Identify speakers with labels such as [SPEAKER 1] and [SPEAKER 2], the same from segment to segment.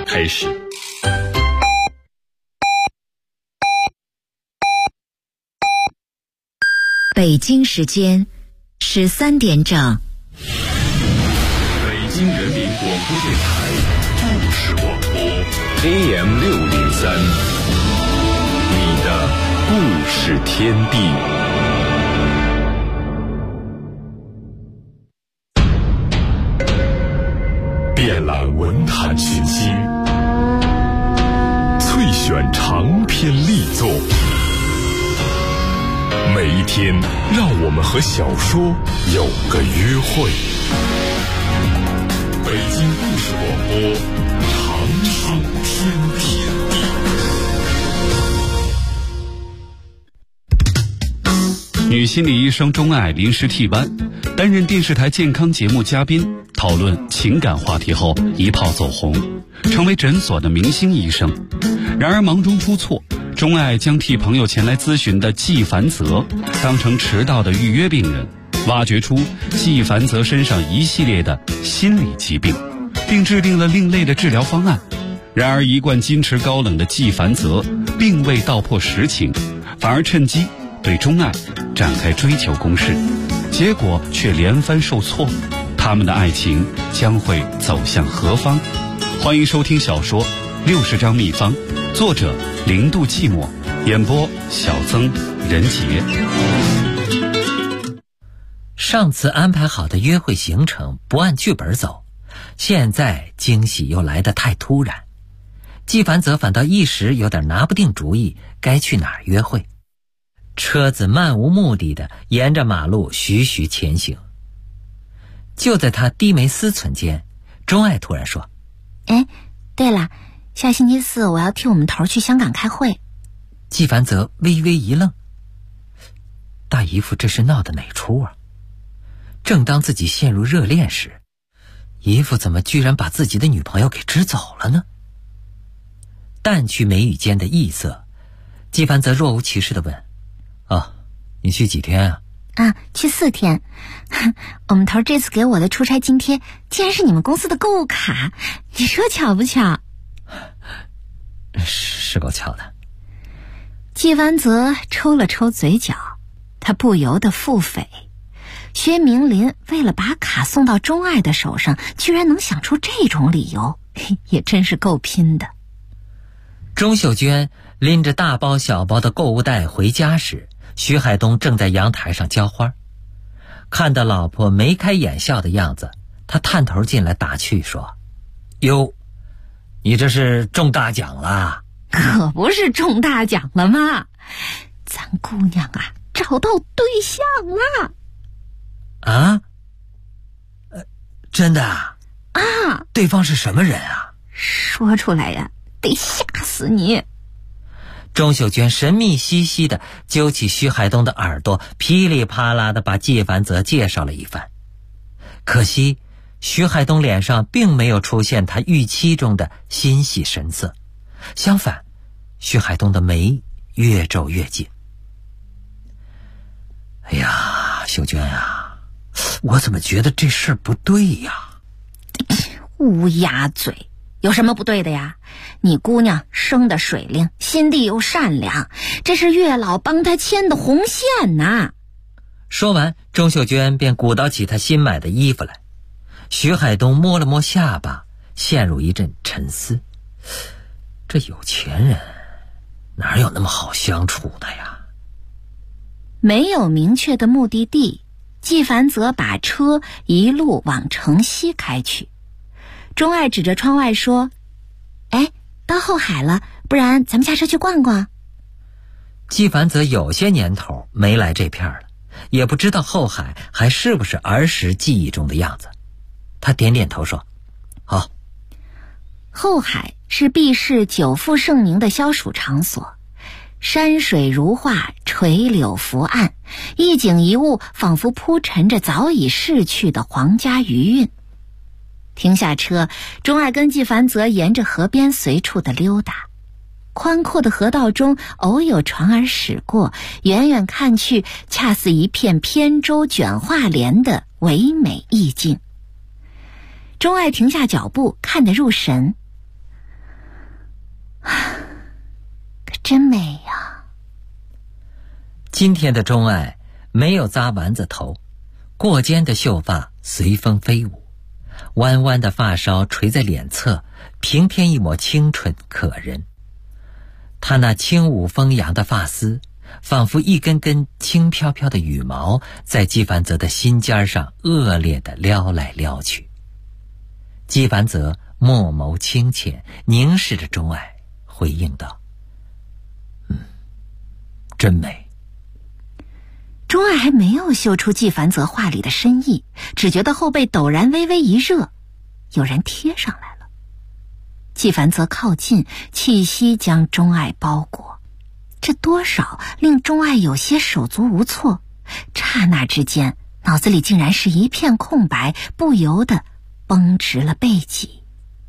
[SPEAKER 1] 开始。
[SPEAKER 2] 北京时间13点整。
[SPEAKER 1] 北京人民广播电台故事广播 AM603，你的故事天地。遍览文坛讯息，萃选长篇力作，每一天让我们和小说有个约会。北京故事广播长寿天地。女心理医生钟爱临时替班，担任电视台健康节目嘉宾，讨论情感话题后一炮走红，成为诊所的明星医生。然而忙中出错，钟爱将替朋友前来咨询的季凡泽当成迟到的预约病人，挖掘出季凡泽身上一系列的心理疾病，并制定了另类的治疗方案。然而一贯矜持高冷的季凡泽并未道破实情，反而趁机对钟爱展开追求攻势，结果却连番受挫。他们的爱情将会走向何方？欢迎收听小说《60张秘方》，作者零度寂寞，演播小曾、任杰。
[SPEAKER 3] 上次安排好的约会行程不按剧本走，现在惊喜又来得太突然，季凡泽反倒一时有点拿不定主意该去哪儿约会。车子漫无目的地沿着马路徐徐前行。就在他低眉思忖间，钟爱突然说：
[SPEAKER 2] 对了，下星期4我要替我们头去香港开会。
[SPEAKER 3] 季凡泽微微一愣，大姨夫这是闹的哪出啊？正当自己陷入热恋时，姨父怎么居然把自己的女朋友给支走了呢？淡去眉宇间的异色，季凡泽若无其事地问：你去几天啊？
[SPEAKER 2] 去4天。我们头这次给我的出差津贴竟然是你们公司的购物卡，你说巧不巧？
[SPEAKER 3] 是够巧的。
[SPEAKER 2] 季凡泽抽了抽嘴角，他不由得腹诽，薛明林为了把卡送到钟爱的手上，居然能想出这种理由，也真是够拼的。
[SPEAKER 3] 钟秀娟拎着大包小包的购物袋回家时，徐海东正在阳台上浇花。看到老婆眉开眼笑的样子，他探头进来打趣说：哟，你这是中大奖了？
[SPEAKER 2] 可不是中大奖了吗？咱姑娘找到对象了。
[SPEAKER 3] 真的啊？对方是什么人啊？
[SPEAKER 2] 说出来呀，得吓死你。
[SPEAKER 3] 钟秀娟神秘兮兮地揪起徐海东的耳朵，噼里啪啦地把季凡泽介绍了一番。可惜徐海东脸上并没有出现他预期中的欣喜神色，相反，徐海东的眉越皱越紧。秀娟啊，我怎么觉得这事儿不对呀？
[SPEAKER 2] 乌鸦嘴，有什么不对的呀？你姑娘生的水灵，心地又善良，这是月老帮她牵的红线呐。
[SPEAKER 3] 说完，钟秀娟便鼓捣起她新买的衣服来。徐海东摸了摸下巴，陷入一阵沉思。这有钱人哪有那么好相处的呀？
[SPEAKER 2] 没有明确的目的地，季凡泽把车一路往城西开去。钟爱指着窗外说：到后海了，不然咱们下车去逛逛。
[SPEAKER 3] 季凡泽有些年头没来这片了，也不知道后海还是不是儿时记忆中的样子。他点点头说：好。
[SPEAKER 2] 后海是避世久负盛名的消暑场所，山水如画，垂柳伏岸，一景一物仿佛铺陈着早已逝去的皇家余韵。停下车，钟爱跟季凡泽沿着河边随处的溜达。宽阔的河道中偶有船儿驶过，远远看去恰似一片扁舟卷画帘的唯美意境。钟爱停下脚步，看得入神。 真美呀。
[SPEAKER 3] 今天的钟爱没有扎丸子头，过肩的秀发随风飞舞，弯弯的发梢垂在脸侧，平添一抹清纯可人。她那轻舞风扬的发丝，仿佛一根根轻飘飘的羽毛，在纪梵泽的心尖上恶劣地撩来撩去。纪梵泽墨眸清浅，凝视着钟爱，回应道：真美。
[SPEAKER 2] 钟爱还没有嗅出纪梵泽话里的深意，只觉得后背陡然微微一热，有人贴上来了。纪梵泽靠近，气息将钟爱包裹，这多少令钟爱有些手足无措。刹那之间，脑子里竟然是一片空白，不由得绷直了背脊。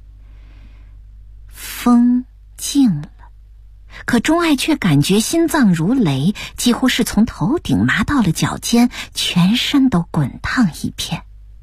[SPEAKER 2] 风静了，可钟爱却感觉心脏如雷，几乎是从头顶麻到了脚尖，全身都滚烫一片。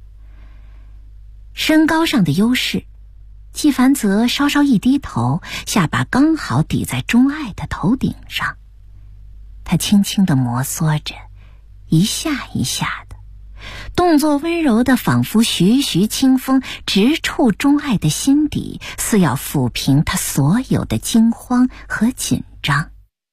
[SPEAKER 2] 身高上的优势，纪梵泽稍稍一低头，下巴刚好抵在钟爱的头顶上。他轻轻地摩挲着，一下一下的，动作温柔的仿佛徐徐清风，直触钟爱的心底，似要抚平他所有的惊慌和紧张。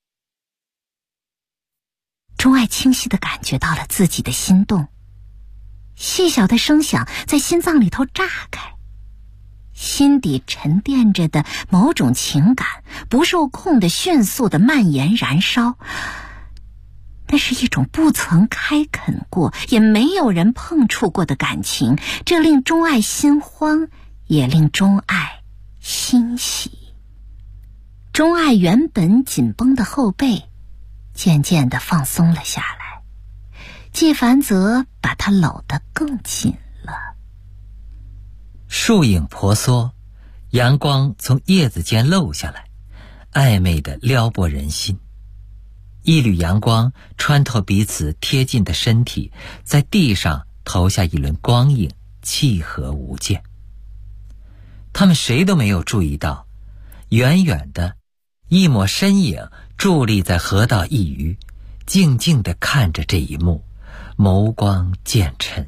[SPEAKER 2] 钟爱清晰地感觉到了自己的心动，细小的声响在心脏里头炸开，心底沉淀着的某种情感不受控的迅速的蔓延燃烧。那是一种不曾开垦过，也没有人碰触过的感情，这令钟爱心慌，也令钟爱欣喜。钟爱原本紧绷的后背渐渐地放松了下来，纪梵泽把他搂得更紧了。
[SPEAKER 3] 树影婆娑，阳光从叶子间漏下来，暧昧地撩拨人心。一缕阳光穿透彼此贴近的身体，在地上投下一轮光影，契合无间。他们谁都没有注意到，远远的一抹身影伫立在河道一隅，静静地看着这一幕，眸光渐沉。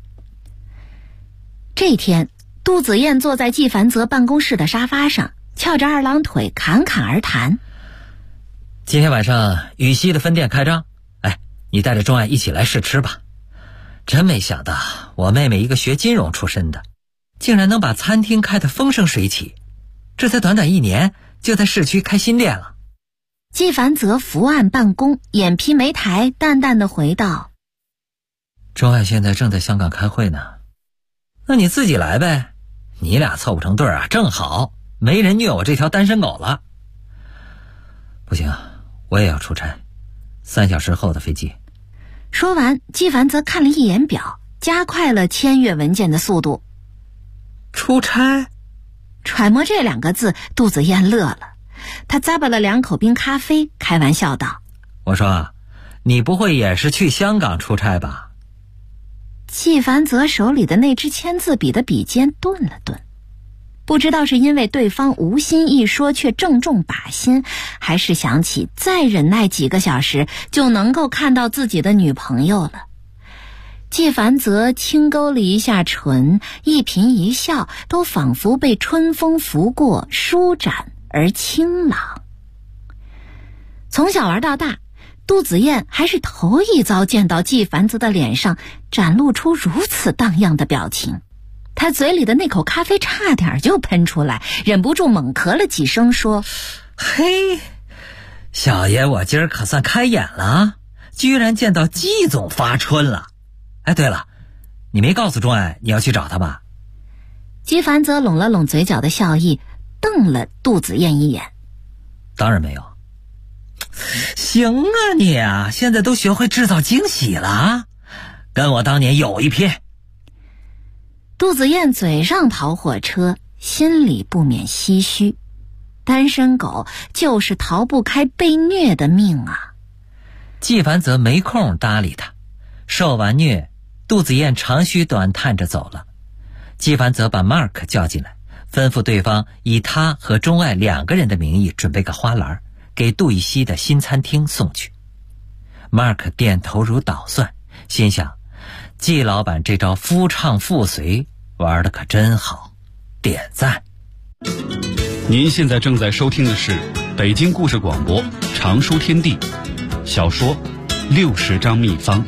[SPEAKER 2] 这天，杜子燕坐在纪梵泽办公室的沙发上，翘着二郎腿侃侃而谈。
[SPEAKER 3] 今天晚上羽西的分店开张，你带着钟爱一起来试吃吧。真没想到，我妹妹一个学金融出身的，竟然能把餐厅开得风生水起，这才短短1年，就在市区开新店了。
[SPEAKER 2] 纪梵泽伏案办公，眼皮没抬，淡淡的回道：
[SPEAKER 3] 钟爱现在正在香港开会呢。那你自己来呗，你俩凑不成对啊，正好没人虐我这条单身狗了。不行，我也要出差，3小时后的飞机。
[SPEAKER 2] 说完，纪梵泽看了一眼表，加快了签阅文件的速度。
[SPEAKER 3] 出差？
[SPEAKER 2] 揣摩这2个字，杜子燕乐了，他咂巴了2口冰咖啡，开玩笑道：
[SPEAKER 3] 我说，你不会也是去香港出差吧？
[SPEAKER 2] 纪梵泽手里的那支签字笔的笔尖顿了顿，不知道是因为对方无心一说却正中靶心，还是想起再忍耐几个小时就能够看到自己的女朋友了。纪梵泽轻勾了一下唇，一颦一笑都仿佛被春风拂过，舒展而清朗。从小玩到大，杜子燕还是头一遭见到纪梵泽的脸上展露出如此荡漾的表情。他嘴里的那口咖啡差点就喷出来，忍不住猛咳了几声，说：
[SPEAKER 3] 嘿，小爷我今儿可算开眼了，居然见到纪总发春了。对了，你没告诉钟爱你要去找他吧？
[SPEAKER 2] 纪梵泽拢了拢嘴角的笑意，瞪了杜子燕一眼。
[SPEAKER 3] 当然没有。行啊你啊，现在都学会制造惊喜了，跟我当年有一拼。
[SPEAKER 2] 杜子燕嘴上跑火车，心里不免唏嘘，单身狗就是逃不开被虐的命啊。
[SPEAKER 3] 纪梵泽没空搭理他，受完虐，杜子燕长吁短叹着走了。纪梵泽把 Mark 叫进来，吩咐对方以他和钟爱2个人的名义准备个花篮， 给杜伊西的新餐厅送去。Mark 点头如捣蒜，心想季老板这招夫唱妇随玩得可真好，点赞。
[SPEAKER 1] 您现在正在收听的是北京故事广播常书天地小说60张秘方。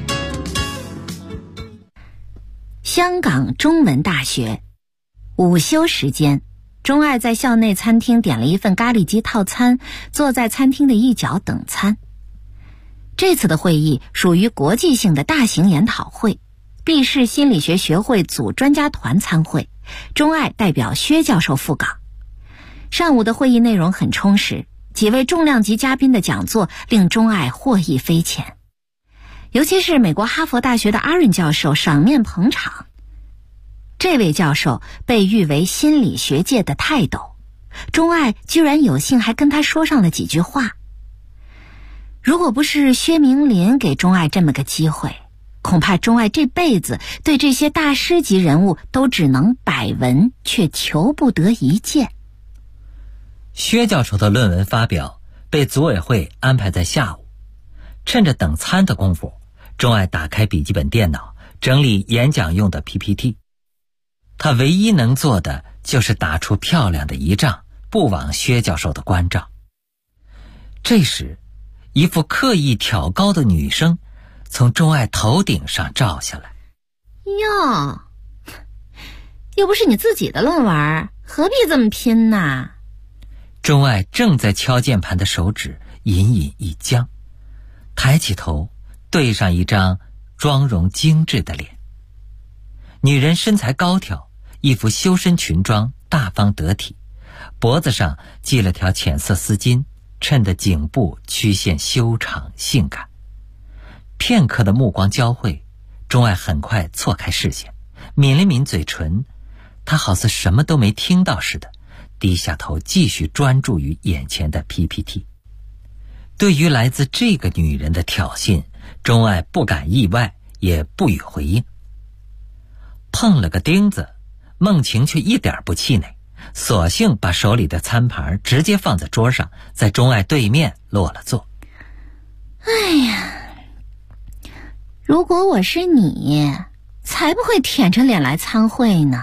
[SPEAKER 2] 香港中文大学午休时间，钟爱在校内餐厅点了一份咖喱鸡套餐，坐在餐厅的一角等餐。这次的会议属于国际性的大型研讨会，毕氏心理学学会组专家团参会，钟爱代表薛教授赴港。上午的会议内容很充实，几位重量级嘉宾的讲座令钟爱获益匪浅，尤其是美国哈佛大学的阿润教授赏面捧场。这位教授被誉为心理学界的泰斗，钟爱居然有幸还跟他说上了几句话。如果不是薛明林给钟爱这么个机会，恐怕钟爱这辈子对这些大师级人物都只能百闻，却求不得一见。
[SPEAKER 3] 薛教授的论文发表被组委会安排在下午，趁着等餐的功夫，钟爱打开笔记本电脑，整理演讲用的 PPT。 他唯一能做的就是打出漂亮的一仗，不枉薛教授的关照。这时，一副刻意挑高的女声从钟爱头顶上照下来。
[SPEAKER 2] 哟，又不是你自己的论文，何必这么拼呢？
[SPEAKER 3] 钟爱正在敲键盘的手指隐隐一僵，抬起头对上一张妆容精致的脸。女人身材高挑，一副修身裙装，大方得体，脖子上系了条浅色丝巾，衬得颈部曲线修长性感。片刻的目光交汇，钟爱很快错开视线，抿了抿嘴唇，她好似什么都没听到似的，低下头继续专注于眼前的 PPT。 对于来自这个女人的挑衅，钟爱不敢意外，也不予回应。碰了个钉子，孟晴却一点不气馁，索性把手里的餐盘直接放在桌上，在钟爱对面落了座。
[SPEAKER 2] 哎呀，如果我是你，才不会舔着脸来参会呢。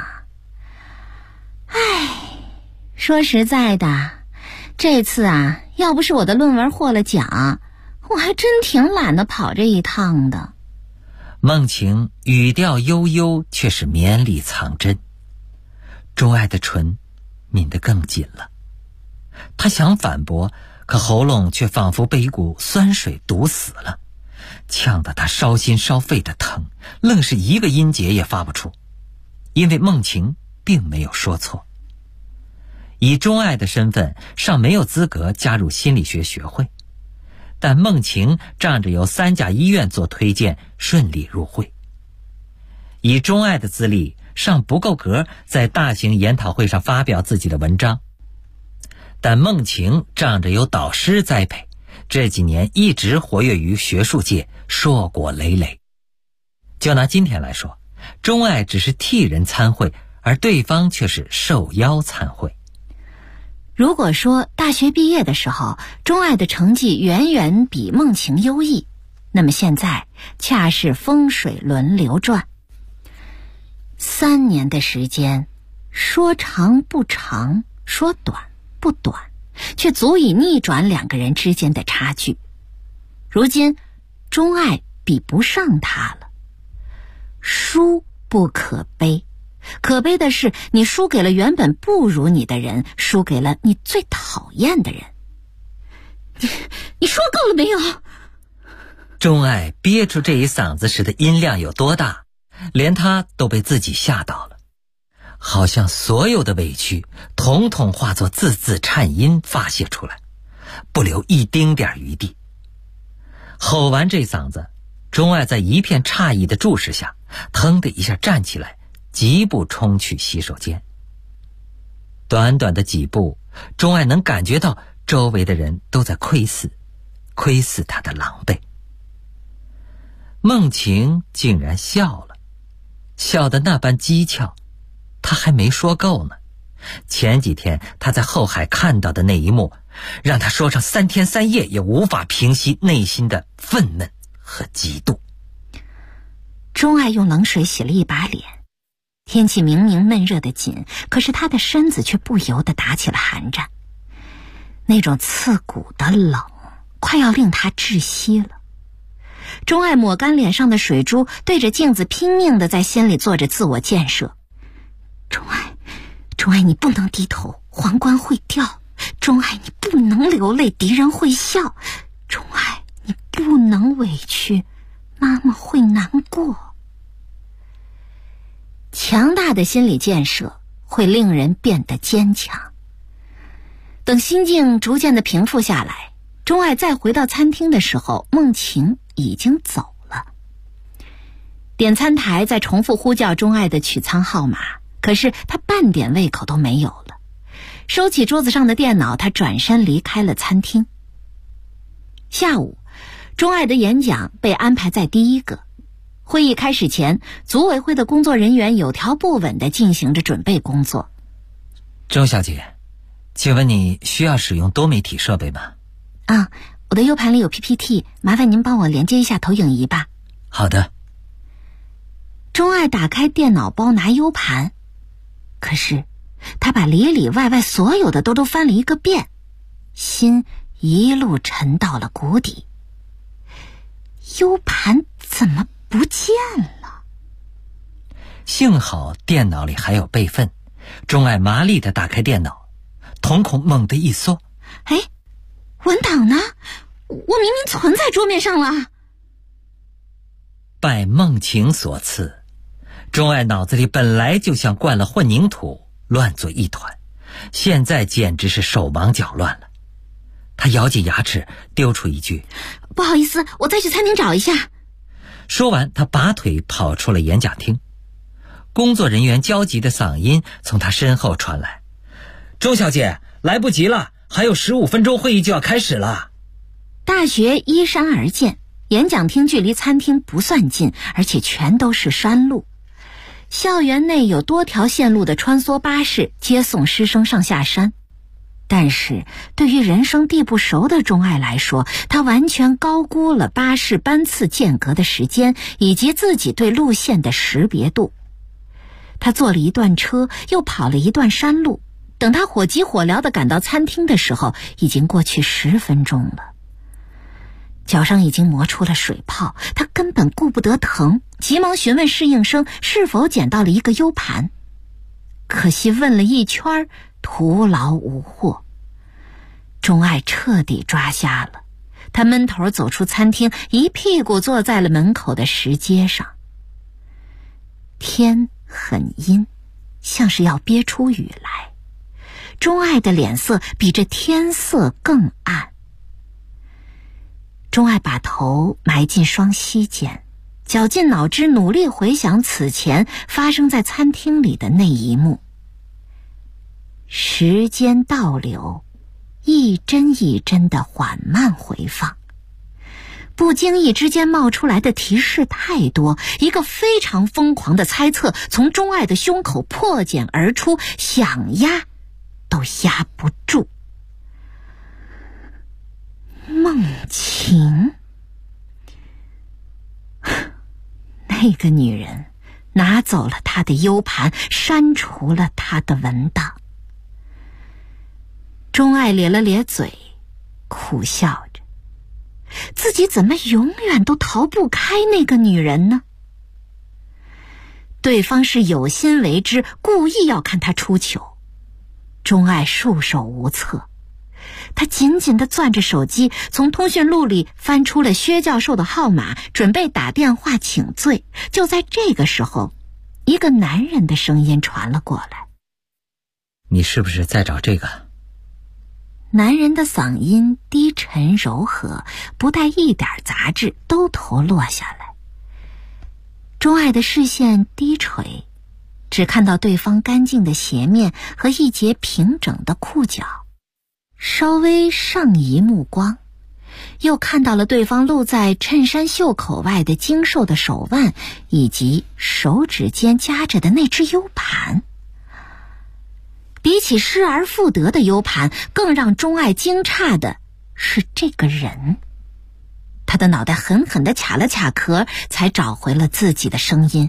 [SPEAKER 2] 说实在的，这次啊，要不是我的论文获了奖，我还真挺懒得跑这一趟的。
[SPEAKER 3] 孟晴语调悠悠，却是绵里藏针。钟爱的唇抿得更紧了，她想反驳，可喉咙却仿佛被一股酸水堵死了，呛得她烧心烧肺的疼，愣是一个音节也发不出。因为孟晴并没有说错，以钟爱的身份尚没有资格加入心理学学会，但孟晴仗着由3甲医院做推荐，顺利入会。以钟爱的资历尚不够格在大型研讨会上发表自己的文章，但孟晴仗着有导师栽培，这几年一直活跃于学术界，硕果累累。就拿今天来说，钟爱只是替人参会，而对方却是受邀参会。
[SPEAKER 2] 如果说大学毕业的时候，钟爱的成绩远远比孟晴优异，那么现在恰是风水轮流转。3年的时间，说长不长，说短不短，却足以逆转2个人之间的差距。如今，钟爱比不上他了。输不可悲，可悲的是你输给了原本不如你的人，输给了你最讨厌的人。你说够了没有？
[SPEAKER 3] 钟爱憋出这一嗓子时的音量有多大，连他都被自己吓到了，好像所有的委屈统统化作字字颤音发泄出来，不留一丁点余地。吼完这嗓子，钟爱在一片诧异的注视下，腾的一下站起来，疾步冲去洗手间。短短的几步，钟爱能感觉到周围的人都在窥视他的狼狈。孟晴竟然笑了，笑得那般讥诮，他还没说够呢， 前几天他在后海看到的那一幕，让他说上3天3夜也无法平息内心的愤懑和嫉妒。
[SPEAKER 2] 钟爱用冷水洗了一把脸，天气明明闷热的紧，可是他的身子却不由得打起了寒战。那种刺骨的冷快要令他窒息了。钟爱抹干脸上的水珠，对着镜子拼命地在心里做着自我建设。钟爱，你不能低头，皇冠会掉。钟爱，你不能流泪，敌人会笑。钟爱，你不能委屈，妈妈会难过。强大的心理建设会令人变得坚强。等心境逐渐的平复下来，钟爱再回到餐厅的时候，梦晴已经走了。点餐台在重复呼叫钟爱的取餐号码，可是他半点胃口都没有了。收起桌子上的电脑，他转身离开了餐厅。下午，钟爱的演讲被安排在第一个。会议开始前，组委会的工作人员有条不紊地进行着准备工作。
[SPEAKER 3] 钟小姐，请问你需要使用多媒体设备吗？
[SPEAKER 2] 我的 U 盘里有 PPT， 麻烦您帮我连接一下投影仪吧。
[SPEAKER 3] 好的。
[SPEAKER 2] 钟爱打开电脑包拿 U 盘，可是他把里里外外所有的都翻了一个遍，心一路沉到了谷底。U 盘怎么不见了？
[SPEAKER 3] 幸好电脑里还有备份。钟爱麻利地打开电脑，瞳孔猛地一缩。
[SPEAKER 2] 文档呢？我明明存在桌面上了。
[SPEAKER 3] 拜梦晴所赐，钟爱脑子里本来就像灌了混凝土，乱作一团，现在简直是手忙脚乱了。他咬紧牙齿，丢出一句：
[SPEAKER 2] 不好意思，我再去餐厅找一下。
[SPEAKER 3] 说完，他拔腿跑出了演讲厅。工作人员焦急的嗓音从他身后传来：钟小姐，来不及了，还有15分钟会议就要开始了。
[SPEAKER 2] 大学依山而建，演讲厅距离餐厅不算近，而且全都是山路。校园内有多条线路的穿梭巴士接送师生上下山。但是对于人生地不熟的钟爱来说，他完全高估了巴士班次间隔的时间，以及自己对路线的识别度。他坐了一段车，又跑了一段山路，等他火急火燎地赶到餐厅的时候，已经过去10分钟了。脚上已经磨出了水泡，他根本顾不得疼，急忙询问侍应生是否捡到了一个 U 盘。可惜问了一圈，徒劳无获。钟爱彻底抓瞎了，他闷头走出餐厅，一屁股坐在了门口的石阶上。天很阴，像是要憋出雨来。钟爱的脸色比这天色更暗。钟爱把头埋进双膝间，绞尽脑汁努力回想此前发生在餐厅里的那一幕。时间倒流，一帧一帧的缓慢回放。不经意之间冒出来的提示太多，一个非常疯狂的猜测从钟爱的胸口破茧而出，想压都压不住。梦晴，那个女人拿走了他的 U 盘，删除了他的文档。钟爱咧了咧嘴，苦笑着，自己怎么永远都逃不开那个女人呢？对方是有心为之，故意要看他出糗。钟爱束手无策，他紧紧地攥着手机，从通讯录里翻出了薛教授的号码，准备打电话请罪。就在这个时候，一个男人的声音传了过来：
[SPEAKER 3] 你是不是在找这个？
[SPEAKER 2] 男人的嗓音低沉柔和，不带一点杂质，都头落下来。钟爱的视线低垂，只看到对方干净的鞋面和一截平整的裤脚，稍微上移目光，又看到了对方露在衬衫袖口外的精瘦的手腕，以及手指间夹着的那只 U 盘。 比起失而复得的 U 盘，更让钟爱惊诧的是这个人。他的脑袋狠狠地卡了卡壳，才找回了自己的声音。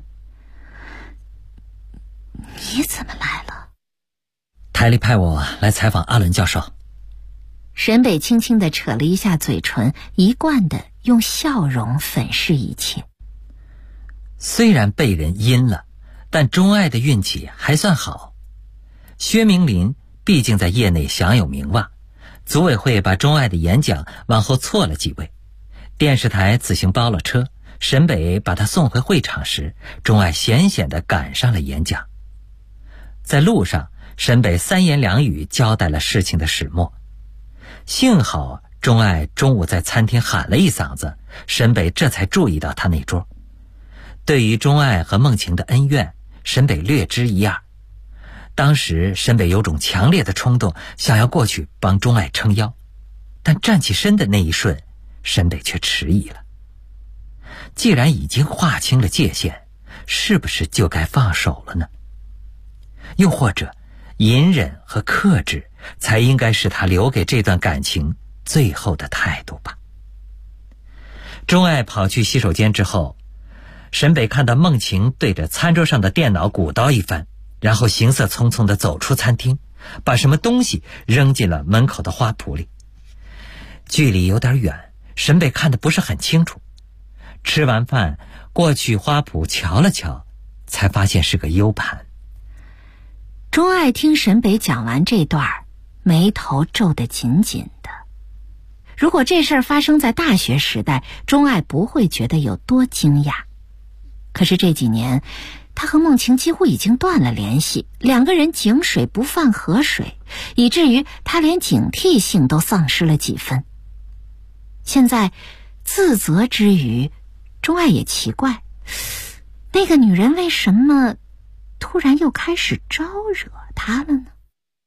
[SPEAKER 2] 你怎么来了？
[SPEAKER 3] 台里派我来采访阿伦教授。
[SPEAKER 2] 沈北轻轻地扯了一下嘴唇，一贯地用笑容粉饰一切。
[SPEAKER 3] 虽然被人阴了，但钟爱的运气还算好。薛明林毕竟在业内享有名望，组委会把钟爱的演讲往后错了几位，电视台自行包了车，沈北把他送回会场时，钟爱险险地赶上了演讲。在路上，沈北三言两语交代了事情的始末。幸好钟爱中午在餐厅喊了一嗓子，沈北这才注意到他那桌。对于钟爱和孟晴的恩怨，沈北略知一二。当时沈北有种强烈的冲动，想要过去帮钟爱撑腰，但站起身的那一瞬，沈北却迟疑了。既然已经划清了界限，是不是就该放手了呢？又或者隐忍和克制才应该是他留给这段感情最后的态度吧。钟爱跑去洗手间之后，沈北看到孟晴对着餐桌上的电脑鼓捣一番，然后行色匆匆地走出餐厅，把什么东西扔进了门口的花圃里。距离有点远，沈北看得不是很清楚。吃完饭过去花圃瞧了瞧，才发现是个 U 盘。
[SPEAKER 2] 钟爱听沈北讲完这段，眉头皱得紧紧的。如果这事儿发生在大学时代，钟爱不会觉得有多惊讶。可是这几年，他和孟晴几乎已经断了联系，两个人井水不犯河水，以至于他连警惕性都丧失了几分。现在自责之余，钟爱也奇怪，那个女人为什么突然又开始招惹他了呢？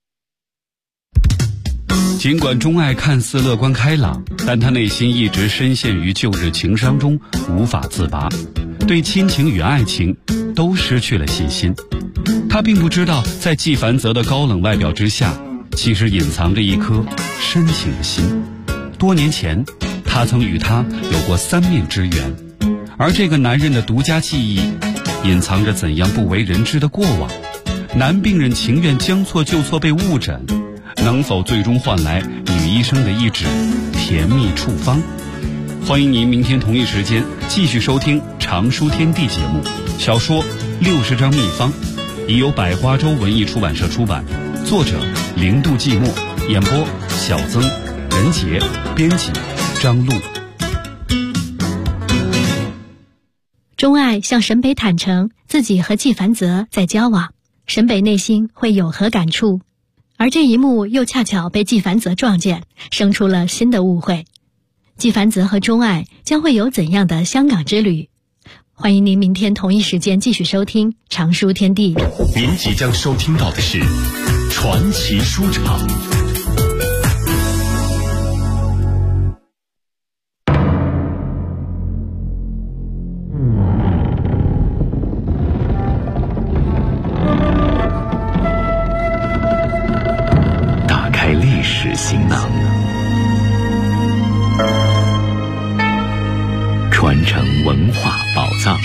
[SPEAKER 1] 尽管钟爱看似乐观开朗，但他内心一直深陷于旧日情伤中无法自拔，对亲情与爱情都失去了信心。他并不知道，在纪梵泽的高冷外表之下，其实隐藏着一颗深情的心。多年前，他曾与他有过三面之缘，而这个男人的独家记忆隐藏着怎样不为人知的过往。男病人情愿将错就错被误诊，能否最终换来女医生的一纸甜蜜处方？欢迎您明天同一时间继续收听常书天地节目。小说60张秘方已由百花洲文艺出版社出版，作者零度寂寞，演播小曾、任杰，编辑张璐。
[SPEAKER 4] 钟爱向沈北坦诚自己和纪梵泽在交往，沈北内心会有何感触？而这一幕又恰巧被纪梵泽撞见，生出了新的误会。纪梵泽和钟爱将会有怎样的香港之旅？欢迎您明天同一时间继续收听常书天地。
[SPEAKER 5] 您即将收听到的是传奇书场。打开历史行囊，传承文化宝藏。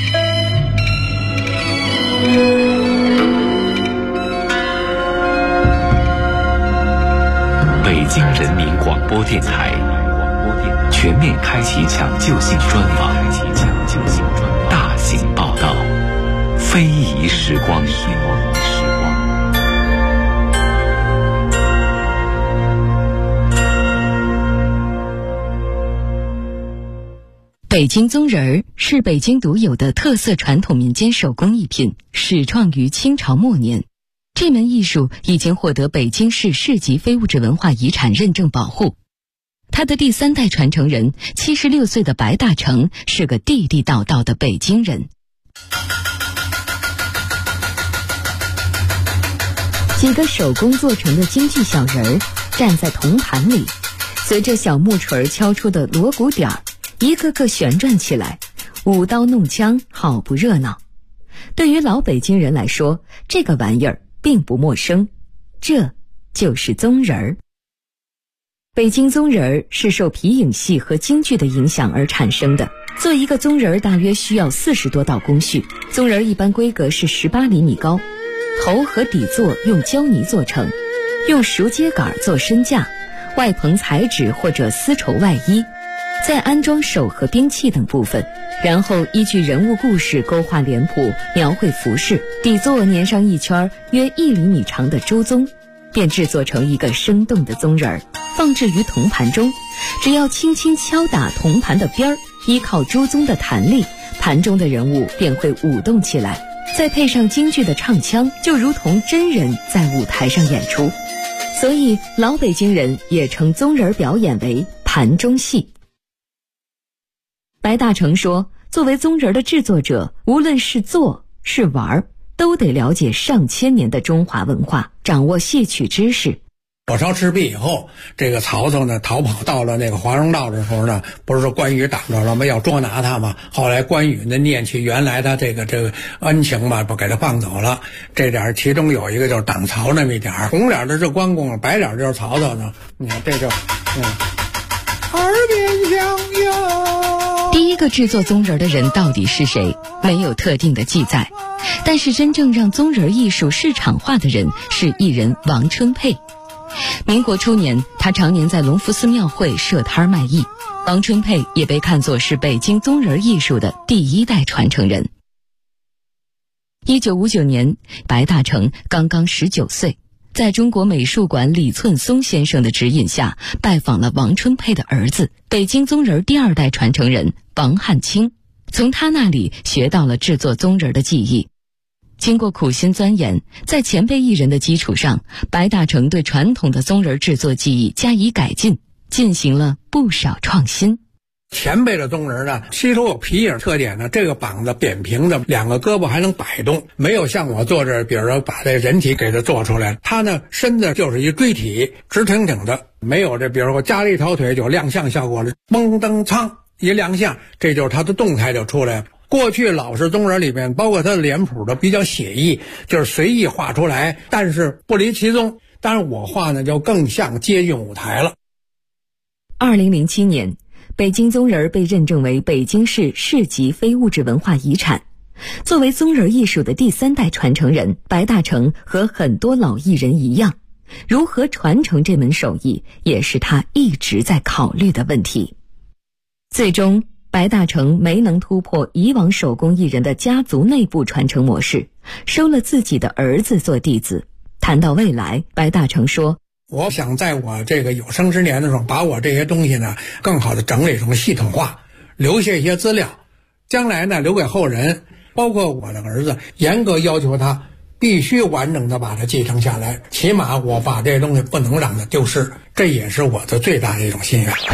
[SPEAKER 5] 北京人民广播电台全面开启抢救性专访，大型报道，非遗时光。
[SPEAKER 6] 北京宗人儿是北京独有的特色传统民间手工艺品，始创于清朝末年。这门艺术已经获得北京市市级非物质文化遗产认证保护。他的第3代传承人76岁的白大成是个地地道道的北京人。几个手工做成的京剧小人儿站在铜盘里，随着小木锤敲出的锣鼓点儿，一个个旋转起来，舞刀弄枪，好不热闹。对于老北京人来说，这个玩意儿并不陌生。 这就是宗人儿。北京宗人儿是受皮影戏和京剧的影响而产生的。做一个宗人儿大约需要40多道工序，宗人儿一般规格是18厘米高，头和底座用胶泥做成，用熟秸秆做身架，外棚彩纸或者丝绸外衣，再安装手和兵器等部分，然后依据人物故事勾画脸谱，描绘服饰，底座粘上一圈约1厘米长的朱宗，便制作成一个生动的宗人儿，放置于铜盘中。只要轻轻敲打铜盘的边儿，依靠朱宗的弹力，盘中的人物便会舞动起来，再配上京剧的唱腔，就如同真人在舞台上演出。所以老北京人也称宗人表演为盘中戏。白大成说，作为宗人的制作者，无论是做是玩，都得了解上千年的中华文化，掌握戏曲知识。
[SPEAKER 7] 火烧赤壁以后，这个曹操呢逃跑到了那个华容道的时候呢，不是说关羽挡着了吗？要捉拿他嘛。后来关羽呢念起原来他这个恩情嘛，不给他放走了。这点其中有一个就是挡曹那么一点，红脸的是关公，白脸就是曹操呢。你看这就耳边响哟。
[SPEAKER 6] 第一个制作宗人的人到底是谁，没有特定的记载。但是真正让宗人艺术市场化的人是艺人王春佩。民国初年，他常年在隆福寺庙会设摊卖艺。王春佩也被看作是北京宗人艺术的第1代传承人。1959年，白大成刚刚19岁，在中国美术馆李寸松先生的指引下，拜访了王春佩的儿子，北京宗人第2代传承人王汉卿，从他那里学到了制作宗人的技艺。经过苦心钻研，在前辈艺人的基础上，白大成对传统的宗人制作技艺加以改进，进行了不少创新。
[SPEAKER 7] 前辈的宗人呢，其中有皮影特点呢，这个膀子扁平的，2个胳膊还能摆动，没有像我做这，比如说把这人体给它做出来，他呢身子就是一锥体，直挺挺的，没有这比如说加了一条腿就亮相效果了，嘣噔苍一亮相，这就是他的动态就出来了。过去老式宗人里面，包括他的脸谱的比较写意，就是随意画出来，但是不离其宗。当然我画呢就更像接近舞台了。
[SPEAKER 6] 2007年，北京宗人被认证为北京市市级非物质文化遗产。作为宗人艺术的第3代传承人，白大成和很多老艺人一样，如何传承这门手艺，也是他一直在考虑的问题。最终白大成没能突破以往手工艺人的家族内部传承模式，收了自己的儿子做弟子。谈到未来，白大成说，
[SPEAKER 7] 我想在我这个有生之年的时候，把我这些东西呢更好的整理成系统化，留下一些资料，将来呢留给后人，包括我的儿子，严格要求他必须完整的把它继承下来，起码我把这些东西不能让它丢失，这也是我的最大的一种心愿。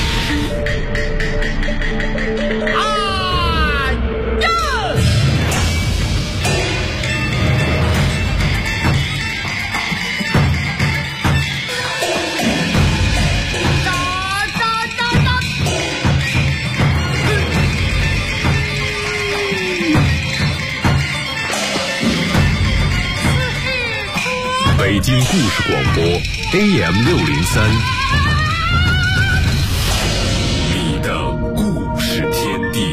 [SPEAKER 8] 北京故事广播 AM603， 你的故事天地。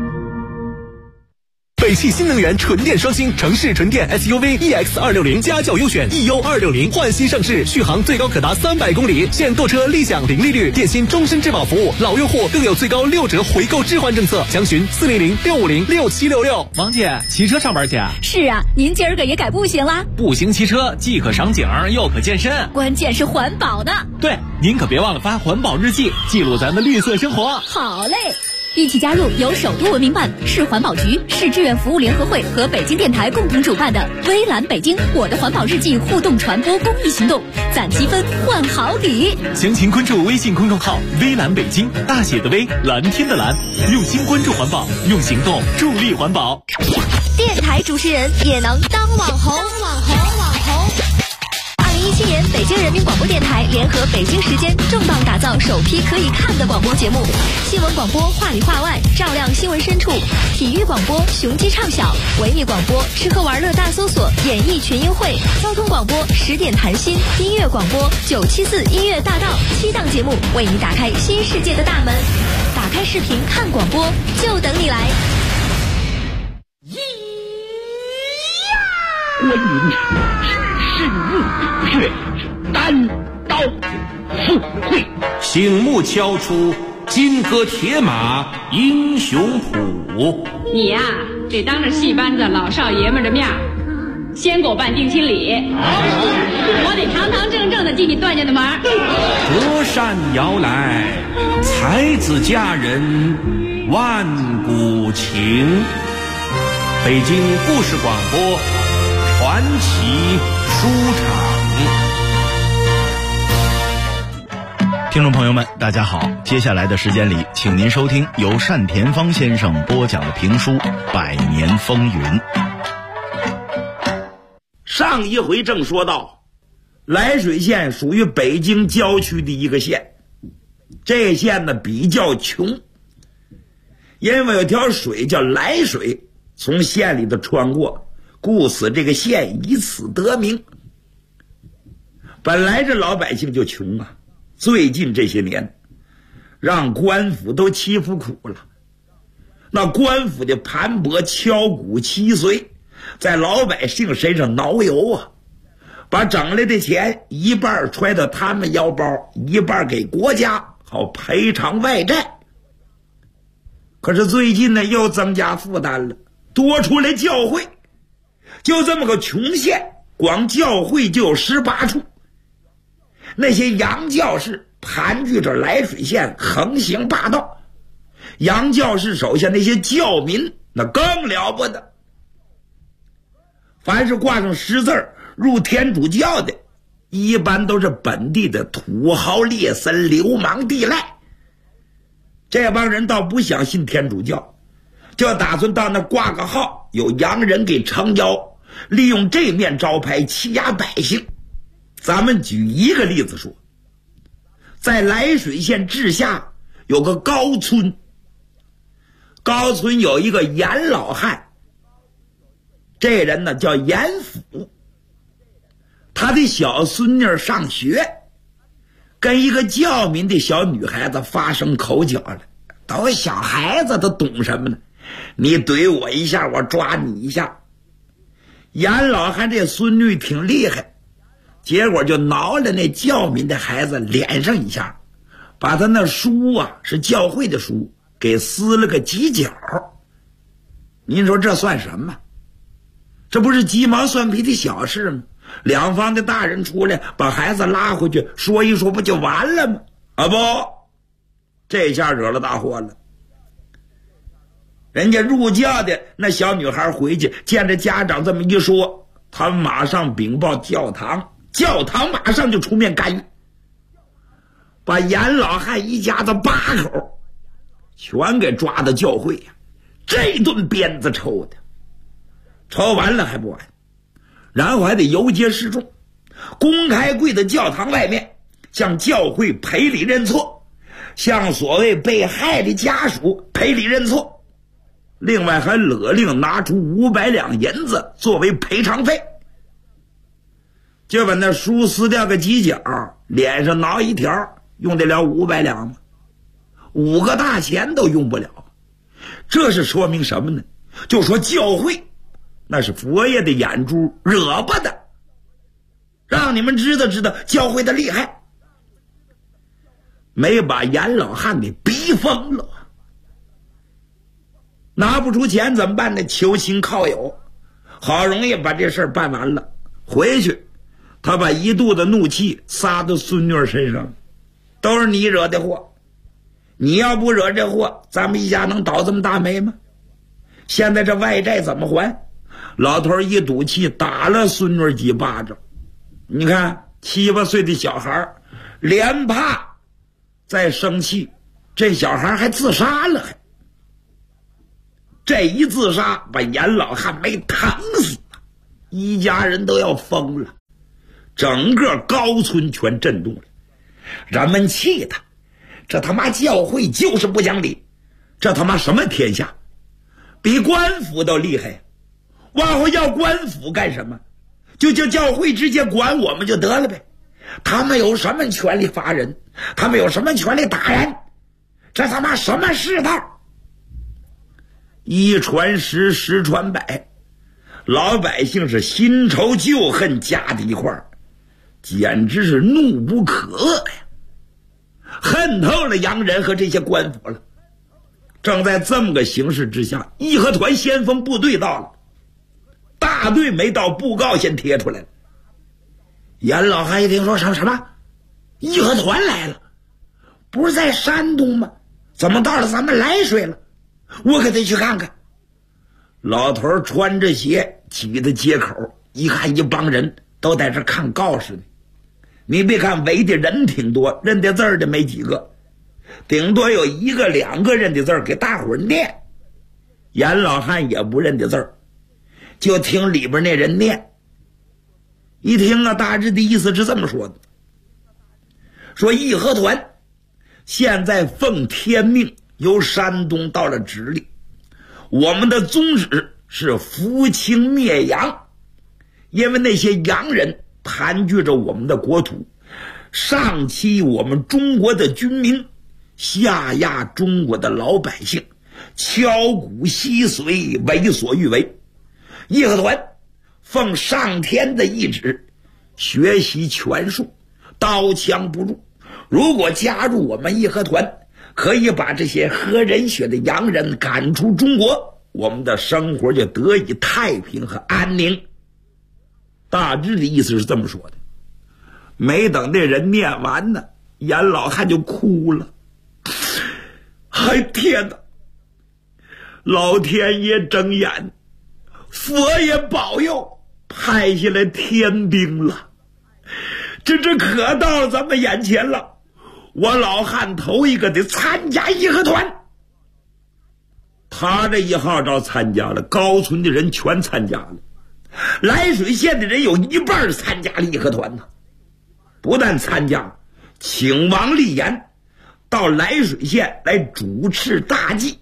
[SPEAKER 9] 北汽新能源纯电双星城市纯电 SUV EX260家轿优选 EU260焕新上市，续航最高可达300公里，现购车立享零利率，电信终身质保服务，老用户更有最高6折回购置换政策，详询400-650-6766。
[SPEAKER 10] 王姐，骑车上班去啊？
[SPEAKER 11] 是啊，您今儿个也改步行啦？
[SPEAKER 10] 步行骑车既可赏景又可健身，
[SPEAKER 11] 关键是环保呢。
[SPEAKER 10] 对，您可别忘了发环保日记，记录咱的绿色生活。
[SPEAKER 11] 好嘞。一起加入由首都文明办、市环保局、市志愿服务联合会和北京电台共同主办的微蓝北京我的环保日记互动传播公益行动，攒积分换好礼。
[SPEAKER 9] 详情关注微信公众号微蓝北京，大写的微，蓝天的蓝，用心关注环保，用行动助力环保。
[SPEAKER 12] 电台主持人也能当网红。
[SPEAKER 11] 2017年，北京人民广播电台联合北京时间重磅打造首批可以看的广播节目。新闻广播话里话外，照亮新闻深处；体育广播雄鸡唱晓；文艺广播吃喝玩乐大搜索，演艺群英会；交通广播10点谈心；音乐广播974音乐大道，7档节目为你打开新世界的大门。打开视频看广播，就等你来。
[SPEAKER 12] 观音只是日月，单刀赴会，
[SPEAKER 9] 醒目敲出金戈铁马英雄谱。
[SPEAKER 13] 你呀，得当着戏班子老少爷们的面先给我办定亲礼，我得堂堂正正的进你段家的门。
[SPEAKER 9] 隔山摇来，才子佳人万古情。北京故事广播传奇书
[SPEAKER 14] 场。听众朋友们，大家好，接下来的时间里，请您收听由单田芳先生播讲的评书《百年风云》。
[SPEAKER 15] 上一回正说到，涞水县属于北京郊区的一个县，这县呢比较穷，因为有条水叫涞水从县里头穿过，故此这个县以此得名。本来这老百姓就穷啊，最近这些年让官府都欺负苦了。那官府的盘剥敲骨七髓，在老百姓身上挠油啊，把整来的钱一半揣到他们腰包，一半给国家，好赔偿外债。可是最近呢又增加负担了，多出来教会，就这么个穷县，光教会就有18处。那些洋教士盘踞着涞水县，横行霸道。洋教士手下那些教民那更了不得，凡是挂上10字入天主教的，一般都是本地的土豪劣绅、流氓地赖。这帮人倒不想信天主教，就打算到那挂个号，有洋人给撑腰，利用这面招牌欺压百姓。咱们举一个例子说，在涞水县治下有个高村，高村有一个严老汉，这人呢叫严府，他的小孙女上学，跟一个教民的小女孩子发生口角了。都小孩子都懂什么呢？你怼我一下，我抓你一下。严老汉这孙女挺厉害，结果就挠了那教民的孩子脸上一下，把他那书啊，是教会的书，给撕了个犄角。您说这算什么？这不是鸡毛蒜皮的小事吗？两方的大人出来把孩子拉回去说一说，不就完了吗？啊不，这下惹了大祸了。人家入教的那小女孩回去见着家长这么一说，他们马上禀报教堂，教堂马上就出面干预，把严老汉一家子8口全给抓到教会呀。这顿鞭子抽的，抽完了还不完，然后还得游街示众，公开跪在教堂外面向教会赔礼认错，向所谓被害的家属赔礼认错，另外还勒令拿出500两银子作为赔偿费。就把那书撕掉个犄角，脸上挠一条，用得了500两吗？5个大钱都用不了。这是说明什么呢？就说教会那是佛爷的眼珠，惹不得，让你们知道知道教会的厉害。没把严老汉给逼疯了，拿不出钱怎么办呢？求亲靠友，好容易把这事儿办完了，回去他把一肚子怒气撒到孙女身上，都是你惹的祸，你要不惹这祸，咱们一家能倒这么大霉吗？现在这外债怎么还？老头一赌气打了孙女几巴掌。你看7、8岁的小孩连怕再生气，这小孩还自杀了，这一自杀把严老汉没疼死，一家人都要疯了。 整个高村全震动了。人们气他，这他妈教会就是不讲理，这他妈什么天下，比官府都厉害。往后要官府干什么？就叫教会直接管我们就得了呗。他们有什么权利罚人？他们有什么权利打人？这他妈什么世道？一传十，十传百，老百姓是新仇旧恨加在一块儿，简直是怒不可遏呀！恨透了洋人和这些官府了。正在这么个形势之下，义和团先锋部队到了，大队没到，布告先贴出来了。严老汉一听说什么义和团来了，不是在山东吗？怎么到了咱们涞水了？我可得去看看。老头穿着鞋挤在街口，一看一帮人都在这看告示呢。你别看围的人挺多，认得字儿的没几个，顶多有一个两个认得字儿给大伙儿念。严老汉也不认得字儿，就听里边那人念。一听啊，大致的意思是这么说的：说义和团现在奉天命由山东到了直隶，我们的宗旨是扶清灭洋，因为那些洋人盘踞着我们的国土，上欺我们中国的军民，下压中国的老百姓，敲骨吸髓，为所欲为。义和团奉上天的意志，学习拳术，刀枪不入。如果加入我们义和团，可以把这些喝人血的洋人赶出中国，我们的生活就得以太平和安宁。大致的意思是这么说的。没等那人念完呢，严老汉就哭了。哎天哪，老天爷睁眼，佛爷保佑，派下来天兵了，这可到了咱们眼前了。我老汉头一个得参加义和团。他这一号召参加了，高村的人全参加了，涞水县的人有一半参加了义和团呢。不但参加，请王立言到涞水县来主持大祭，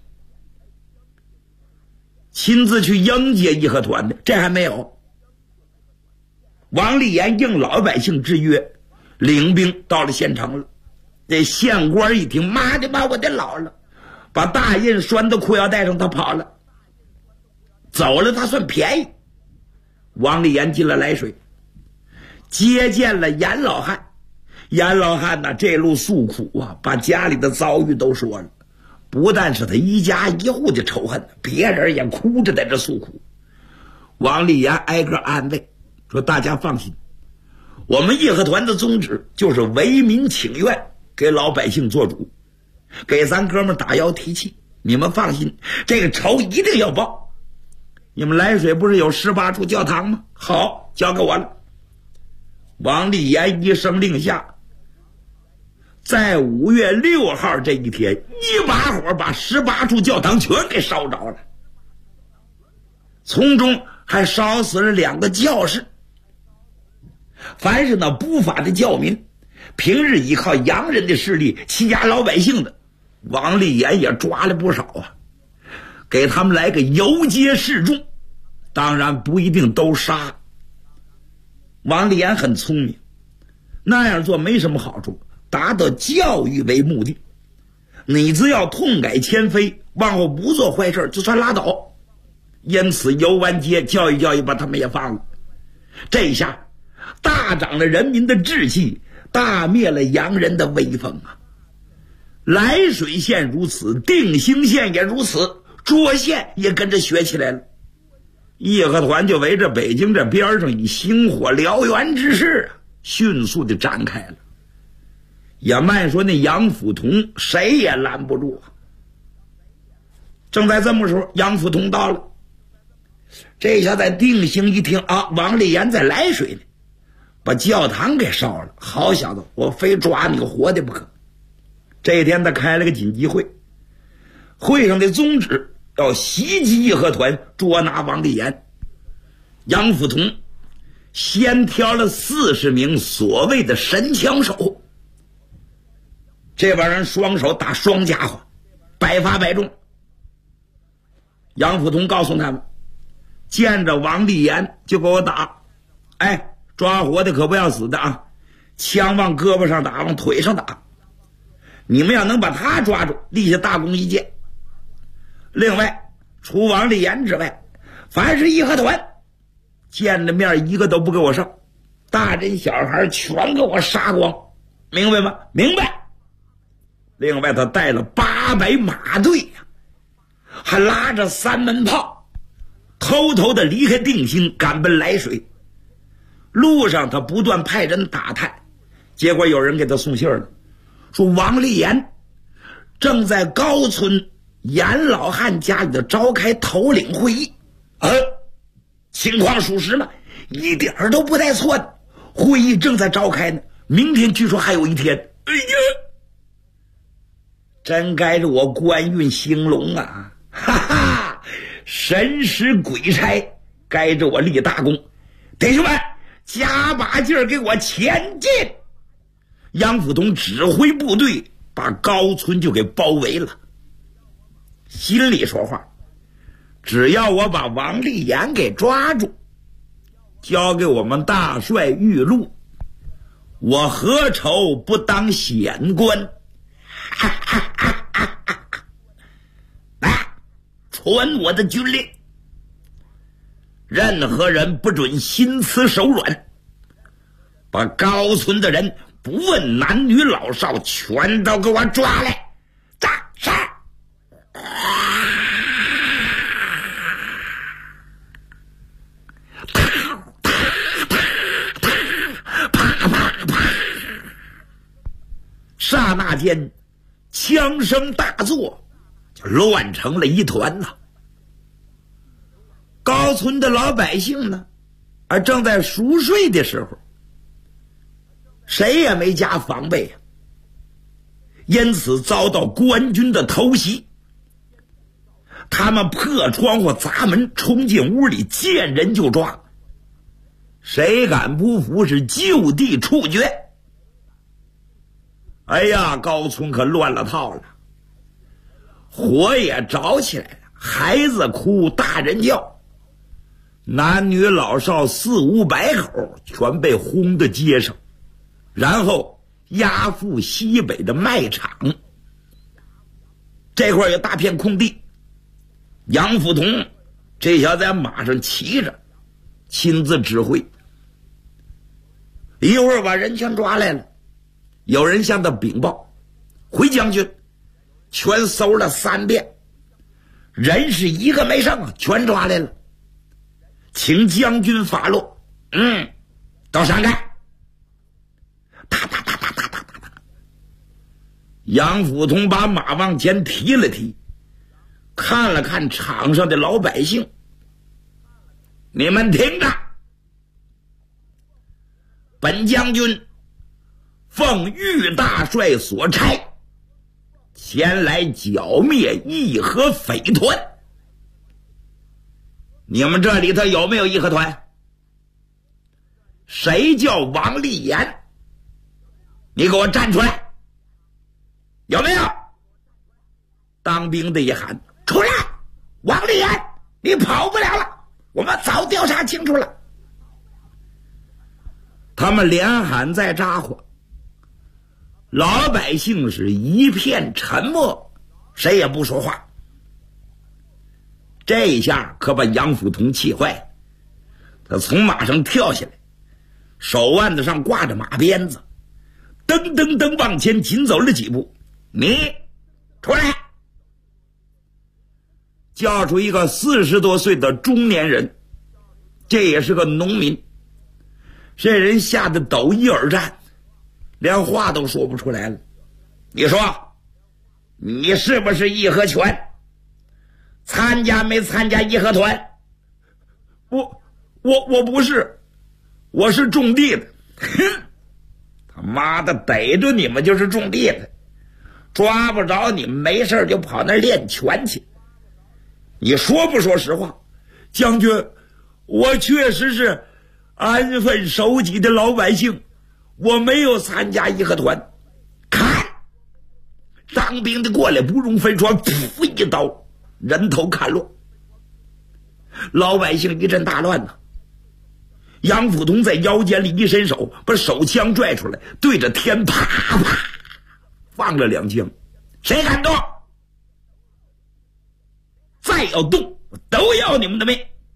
[SPEAKER 15] 亲自去迎接义和团的。这还没有，王立言应老百姓之约，领兵到了县城了。这县官一听，妈的妈，我得老了，把大印拴到裤腰带上，他跑了，走了他算便宜。王立言进了涞水，接见了严老汉。严老汉呢，这路诉苦啊，把家里的遭遇都说了，不但是他一家一户的仇恨，别人也哭着在这诉苦。王立言挨个安慰说，大家放心，我们义和团的宗旨就是为民请愿，给老百姓做主，给咱哥们打腰提气。你们放心，这个仇一定要报。你们涞水不是有18处教堂吗？好，交给我了。王立言一声令下，在5月6号这一天，一把火把18处教堂全给烧着了，从中还烧死了2个教士。凡是那不法的教民，平日依靠洋人的势力欺压老百姓的，王立言也抓了不少啊，给他们来个游街示众，当然不一定都杀。王立言很聪明，那样做没什么好处，达到教育为目的。你只要痛改前非，往后不做坏事就算拉倒。因此游完街教育教育，把他们也放了。这一下大涨了人民的志气，大灭了洋人的威风啊！涞水县如此，定兴县也如此，涿县也跟着学起来了。义和团就围着北京这边上以星火燎原之势迅速的展开了。也慢说那杨辅同谁也拦不住啊！正在这么时候，杨辅同到了，这下在定兴一听啊，王立言在涞水呢，把教堂给烧了。好小子，我非抓你个活的不可。这一天他开了个紧急会，会上的宗旨要袭击义和团，捉拿王立言。杨辅同先挑了40名所谓的神枪手。这帮人双手打双家伙，百发百中。杨福同告诉他们，见着王立言就给我打，哎，抓活的可不要死的啊，枪往胳膊上打，往腿上打，你们要能把他抓住，立下大功一件。另外，除王立言之外，凡是义和团见着面一个都不给我上，大人小孩全给我杀光，明白吗？明白。另外他带了800马队呀，还拉着3门炮，偷偷的离开定兴，赶奔涞水。路上他不断派人打探，结果有人给他送信了，说王立言正在高村严老汉家里的召开头领会议。情况属实吗？一点都不带错的，会议正在召开呢，明天据说还有一天。哎呀，真该着我官运兴隆啊！哈哈，神使鬼差，该着我立大功。弟兄们，加把劲儿给我前进！杨福同指挥部队把高村就给包围了，心里说话，只要我把王立言给抓住，交给我们大帅玉禄，我何愁不当显官？来，传我的军令，任何人不准心慈手软，把高村的人不问男女老少全都给我抓来！是。刹那间，枪声大作，就乱成了一团呐。高村的老百姓呢，而正在熟睡的时候，谁也没加防备啊，因此遭到官军的偷袭。他们破窗户砸门，冲进屋里，见人就抓，谁敢不服是就地处决。哎呀，高村可乱了套了，火也着起来了，孩子哭，大人叫，男女老少400-500口全被轰到街上，然后押赴西北的卖场。这块有大片空地，杨福同这小子在马上骑着，亲自指挥。一会儿把人全抓来了，有人向他禀报，回将军，全搜了3遍，人是一个没剩，全抓来了，请将军发落。都闪开！哒哒哒哒哒哒哒哒。杨福同把马往前提了提，看了看场上的老百姓，你们听着，本将军奉玉大帅所差，前来剿灭义和匪团。你们这里头有没有义和团？谁叫王立言？你给我站出来！有没有？当兵的一喊出来，王立言，你跑不了了，我们早调查清楚了。他们连喊再咋呼，老百姓是一片沉默，谁也不说话。这一下可把杨福同气坏了，他从马上跳下来，手腕子上挂着马鞭子，噔噔噔往前紧走了几步。你出来！叫出一个40多岁的中年人，这也是个农民。这人吓得抖衣而战，连话都说不出来了。你说，你是不是义和拳？参加没参加义和团？我不是，我是种地的。哼，他妈的，逮着你们就是种地的，抓不着你们没事就跑那练拳去。你说不说实话？将军，我确实是安分守己的老百姓，我没有参加义和团。看，当兵的过来不容分说，噗一刀，人头砍落。老百姓一阵大乱呐。杨辅同在腰间里一伸手，把手枪拽出来，对着天啪啪放了2枪。谁敢动？再要动，我都要你们的命。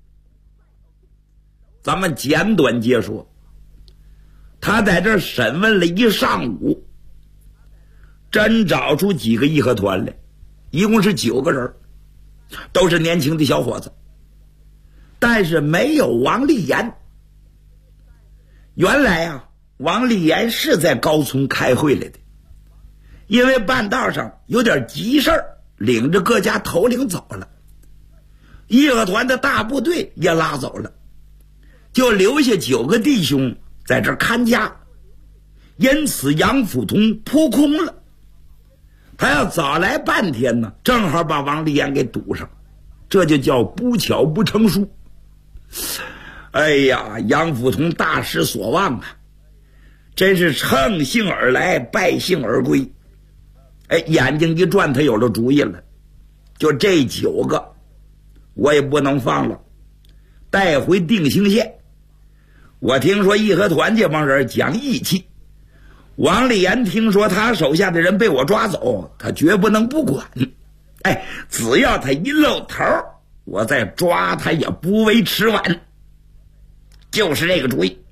[SPEAKER 15] 咱们简短接说，他在这审问了一上午，真找出几个义和团来，一共是9个人，都是年轻的小伙子，但是没有王立言。原来啊，王立言是在高村开会来的，因为半道上有点急事儿，领着各家头领走了，义和团的大部队也拉走了，就留下9个弟兄在这看家。因此杨辅同扑空了，他要早来半天呢，正好把王立言给堵上，这就叫不巧不成书。哎呀，杨辅同大失所望啊，真是乘兴而来，败兴而归。哎，眼睛一转，他有了主意了，就这9个我也不能放了，带回定兴县。我听说义和团这帮人讲义气，王立言听说他手下的人被我抓走，他绝不能不管。哎，只要他一露头，我再抓他也不为迟晚。就是这个主意。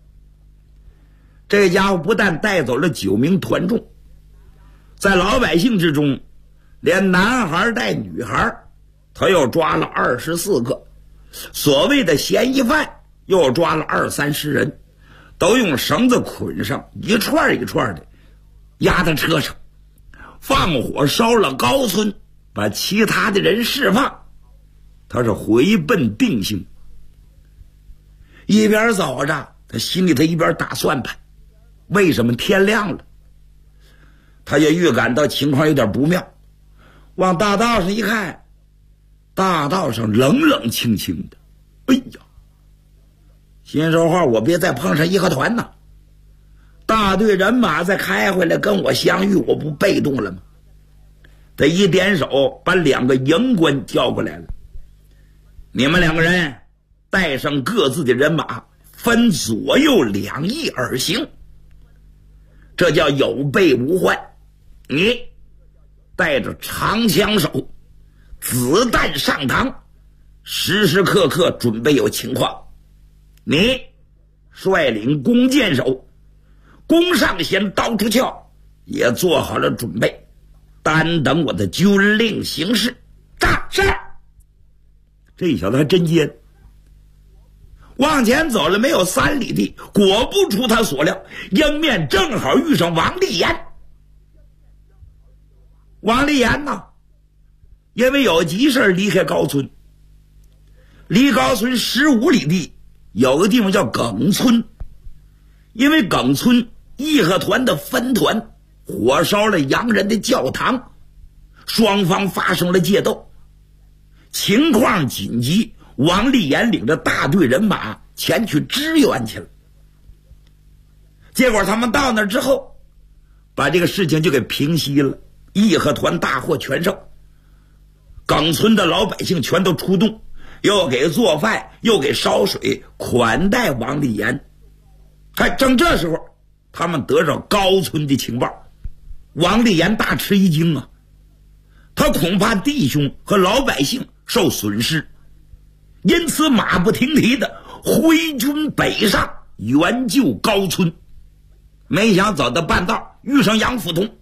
[SPEAKER 15] 这家伙不但带走了9名团众，在老百姓之中，连男孩带女孩，他又抓了24个，所谓的嫌疑犯又抓了20-30人，都用绳子捆上，一串一串的压在车上，放火烧了高村，把其他的人释放。他是回奔定兴。一边走着，他心里一边打算盘，为什么天亮了？他也预感到情况有点不妙，往大道上一看，大道上冷冷清清的。哎呀，心说话，我别再碰上义和团呐！大队人马再开回来跟我相遇，我不被动了吗？他一点手，把2个营官叫过来了，你们2个人带上各自的人马，分左右2翼而行，这叫有备无患。你带着长枪手，子弹上膛，时时刻刻准备有情况。你率领弓箭手，弓上弦，刀出鞘，也做好了准备，单等我的军令行事。战是。这小子还真尖。往前走了没有3里地，果不出他所料，迎面正好遇上王立言。王立言呢，因为有急事离开高村，离高村15里地有个地方叫耿村，因为耿村义和团的分团火烧了洋人的教堂，双方发生了械斗，情况紧急，王立言领着大队人马前去支援去了。结果他们到那之后，把这个事情就给平息了，义和团大获全胜。耿村的老百姓全都出动，又给做饭，又给烧水，款待王立言。正这时候，他们得着高村的情报，王立言大吃一惊啊！他恐怕弟兄和老百姓受损失，因此马不停蹄的挥军北上，援救高村。没想走到半道，遇上杨辅同，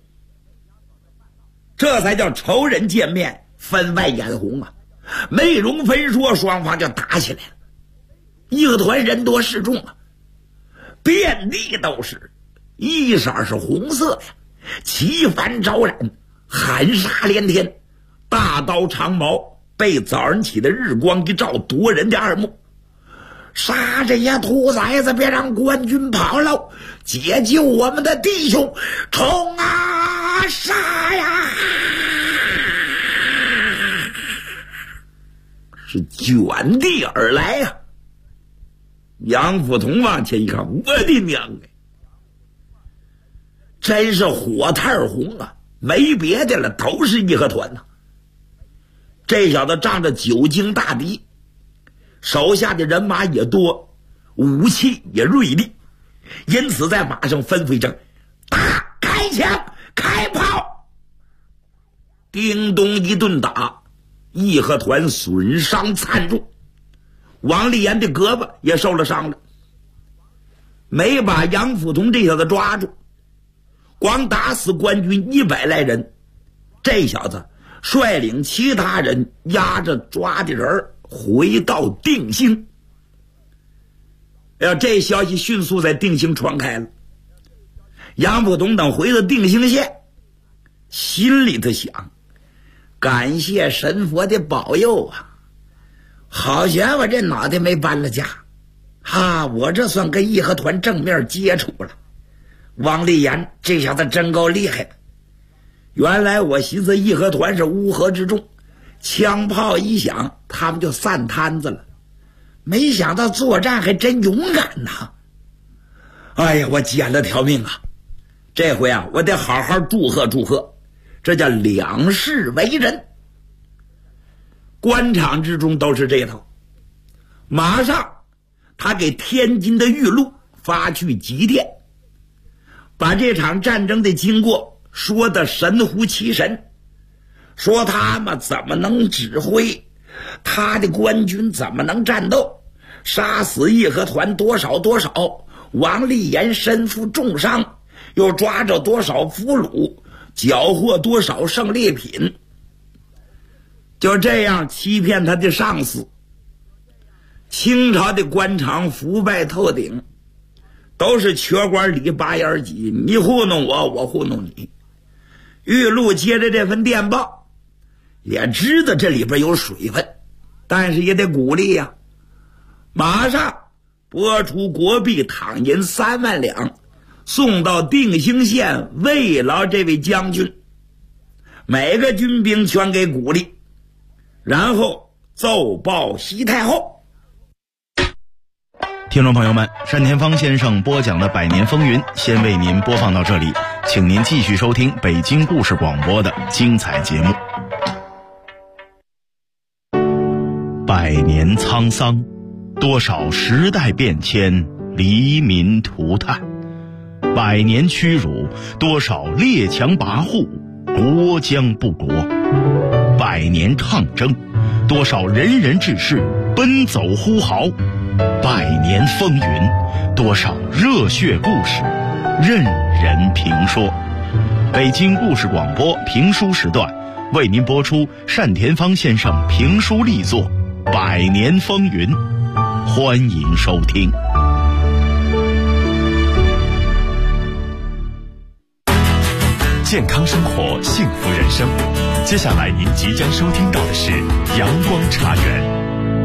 [SPEAKER 15] 这才叫仇人见面，分外眼红啊！没容分说，双方就打起来了。义和团人多势众啊，遍地都是，一色是红色呀，旗帆招展，喊杀连天，大刀长矛被早上起的日光一照，夺人的二目。杀这些兔崽子，别让官军跑了，解救我们的弟兄，冲啊，杀呀！是卷地而来啊！ 杨福同往前一看，我的娘哎，真是火炭红啊，没别的了，都是义和团呐。这小子仗着久经大敌，手下的人马也多，武器也锐利，因此在马上吩咐一声：打！开枪！开炮！叮咚一顿打，义和团损伤惨重，王立言的胳膊也受了伤了，没把杨福同这小子抓住，光打死官军100来人。这小子率领其他人押着抓的人回到定兴。这消息迅速在定兴传开了。杨福同等回到定兴县，心里头想：感谢神佛的保佑啊！好险我这脑袋没搬了家，我这算跟义和团正面接触了。王立言这小子真够厉害的。原来我寻思义和团是乌合之众，枪炮一响他们就散摊子了，没想到作战还真勇敢呐！哎呀，我捡了条命啊！这回我得好好祝贺祝贺，这叫两世为人。官场之中都是这套。马上他给天津的玉路发去急电，把这场战争的经过说得神乎其神，说他们怎么能指挥，他的官军怎么能战斗，杀死义和团多少多少，王立言身负重伤，又抓着多少俘虏，缴获多少胜利品。就这样欺骗他的上司。清朝的官场腐败透顶，都是瘸官里拔眼挤，你糊弄我，我糊弄你。玉路接着这份电报，也知道这里边有水分，但是也得鼓励呀。马上拨出国币躺银3万两，送到定兴县慰劳这位将军，每个军兵全给鼓励，然后奏报西太后。
[SPEAKER 14] 听众朋友们，单田芳先生播讲的《百年风云》先为您播放到这里，请您继续收听北京故事广播的精彩节目。100年沧桑，多少时代变迁，黎民涂炭；100年屈辱，多少列强跋扈，国将不国；100年抗争，多少仁人志士奔走呼号；100年风云，多少热血故事任人评说。北京故事广播评书时段为您播出单田芳先生评书力作《100年风云》，欢迎收听。
[SPEAKER 8] 健康生活，幸福人生。接下来您即将收听到的是阳光茶园。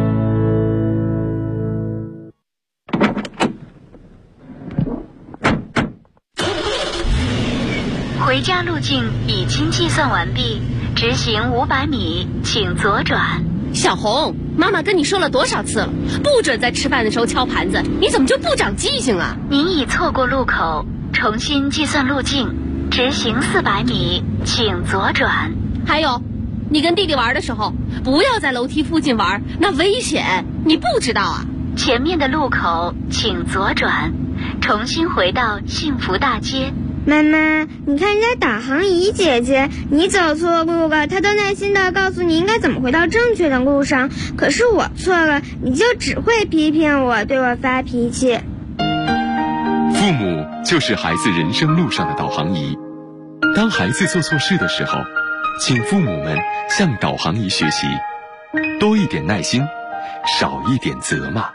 [SPEAKER 11] 回家路径已经计算完毕，直行500米，请左转。
[SPEAKER 16] 小红，妈妈跟你说了多少次了，不准在吃饭的时候敲盘子，你怎么就不长记性啊？
[SPEAKER 11] 您已错过路口，重新计算路径，直行400米，请左转。
[SPEAKER 16] 还有，你跟弟弟玩的时候，不要在楼梯附近玩，那危险，你不知道啊？
[SPEAKER 11] 前面的路口请左转，重新回到幸福大街。
[SPEAKER 17] 妈妈，你看人家导航仪姐姐，你走错路了，她都耐心地告诉你应该怎么回到正确的路上，可是我错了，你就只会批评我，对我发脾气。
[SPEAKER 18] 父母就是孩子人生路上的导航仪，当孩子做错事的时候，请父母们向导航仪学习，多一点耐心，少一点责骂。